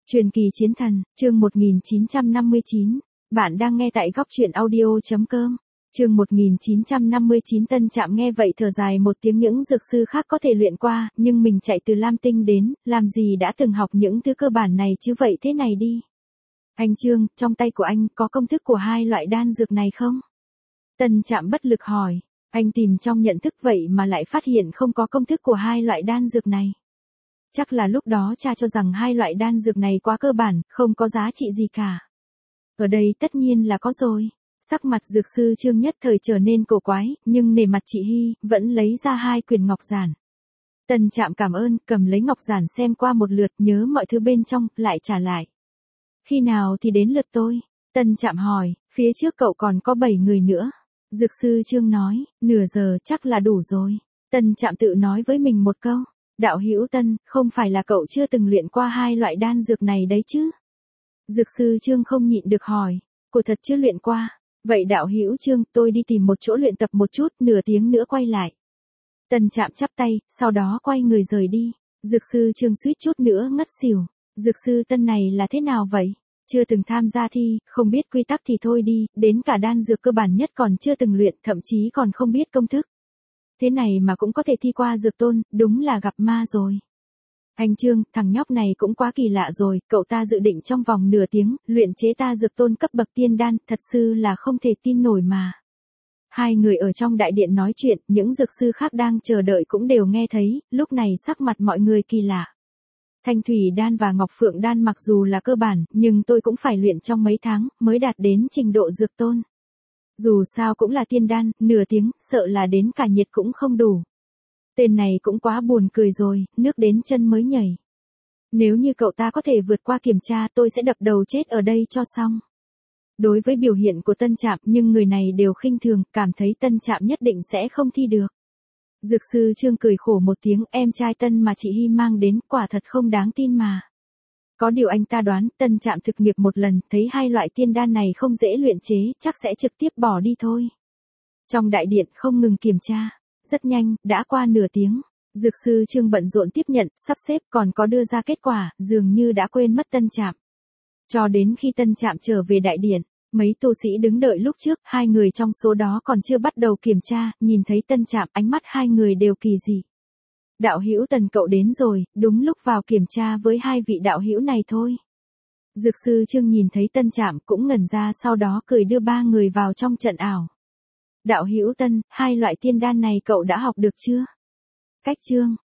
Truyền kỳ chiến thần, chương 1959. Bạn đang nghe tại góc truyện audio.com. Chương 1959. Tân Trạm nghe vậy thở dài một tiếng, những dược sư khác có thể luyện qua, nhưng mình chạy từ Lam Tinh đến, làm gì đã từng học những thứ cơ bản này chứ, vậy thế này đi. Anh Trương, trong tay của anh có công thức của hai loại đan dược này không? Tân Trạm bất lực hỏi. Anh tìm trong nhận thức vậy mà lại phát hiện không có công thức của hai loại đan dược này. Chắc là lúc đó cha cho rằng hai loại đan dược này quá cơ bản, không có giá trị gì cả. Ở đây tất nhiên là có rồi. Sắc mặt dược sư Trương nhất thời trở nên cổ quái, nhưng nể mặt chị Hy, vẫn lấy ra hai quyển ngọc giản. Tân Trạm cảm ơn, cầm lấy ngọc giản xem qua một lượt, nhớ mọi thứ bên trong, lại trả lại. Khi nào thì đến lượt tôi? Tân Trạm hỏi, phía trước cậu còn có 7 người nữa. Dược sư Trương nói, nửa giờ chắc là đủ rồi. Tân Trạm tự nói với mình một câu. Đạo hữu Tân, không phải là cậu chưa từng luyện qua hai loại đan dược này đấy chứ? Dược sư Trương không nhịn được hỏi, cô thật chưa luyện qua. Vậy đạo hữu Trương, tôi đi tìm một chỗ luyện tập một chút, nửa tiếng nữa quay lại. Tân Trạm chắp tay, sau đó quay người rời đi. Dược sư Trương suýt chút nữa ngất xỉu. Dược sư Tân này là thế nào vậy? Chưa từng tham gia thi, không biết quy tắc thì thôi đi, đến cả đan dược cơ bản nhất còn chưa từng luyện, thậm chí còn không biết công thức. Thế này mà cũng có thể thi qua dược tôn, đúng là gặp ma rồi. Anh Trương, thằng nhóc này cũng quá kỳ lạ rồi, cậu ta dự định trong vòng nửa tiếng, luyện chế ta dược tôn cấp bậc tiên đan, thật sự là không thể tin nổi mà. Hai người ở trong đại điện nói chuyện, những dược sư khác đang chờ đợi cũng đều nghe thấy, lúc này sắc mặt mọi người kỳ lạ. Thanh thủy đan và ngọc phượng đan mặc dù là cơ bản, nhưng tôi cũng phải luyện trong mấy tháng, mới đạt đến trình độ dược tôn. Dù sao cũng là tiên đan, nửa tiếng, sợ là đến cả nhiệt cũng không đủ. Tên này cũng quá buồn cười rồi, nước đến chân mới nhảy. Nếu như cậu ta có thể vượt qua kiểm tra, tôi sẽ đập đầu chết ở đây cho xong. Đối với biểu hiện của Tân Trạm, nhưng người này đều khinh thường, cảm thấy Tân Trạm nhất định sẽ không thi được. Dược sư Trương cười khổ một tiếng, em trai Tân mà chị Hy mang đến, quả thật không đáng tin mà. Có điều anh ta đoán, Tân Trạm thực nghiệp một lần, thấy hai loại tiên đan này không dễ luyện chế, chắc sẽ trực tiếp bỏ đi thôi. Trong đại điện không ngừng kiểm tra. Rất nhanh, đã qua nửa tiếng. Dược sư Trương bận rộn tiếp nhận, sắp xếp, còn có đưa ra kết quả, dường như đã quên mất Tân Trạm. Cho đến khi Tân Trạm trở về đại điện, mấy tu sĩ đứng đợi lúc trước, hai người trong số đó còn chưa bắt đầu kiểm tra, nhìn thấy Tân Trạm, ánh mắt hai người đều kỳ dị. Đạo hữu Tần cậu đến rồi, đúng lúc vào kiểm tra với hai vị đạo hữu này thôi. Dược sư Trương nhìn thấy Tân Trạm cũng ngẩn ra, sau đó cười đưa ba người vào trong trận ảo. Đạo hữu Tân, hai loại tiên đan này cậu đã học được chưa? Cách chương.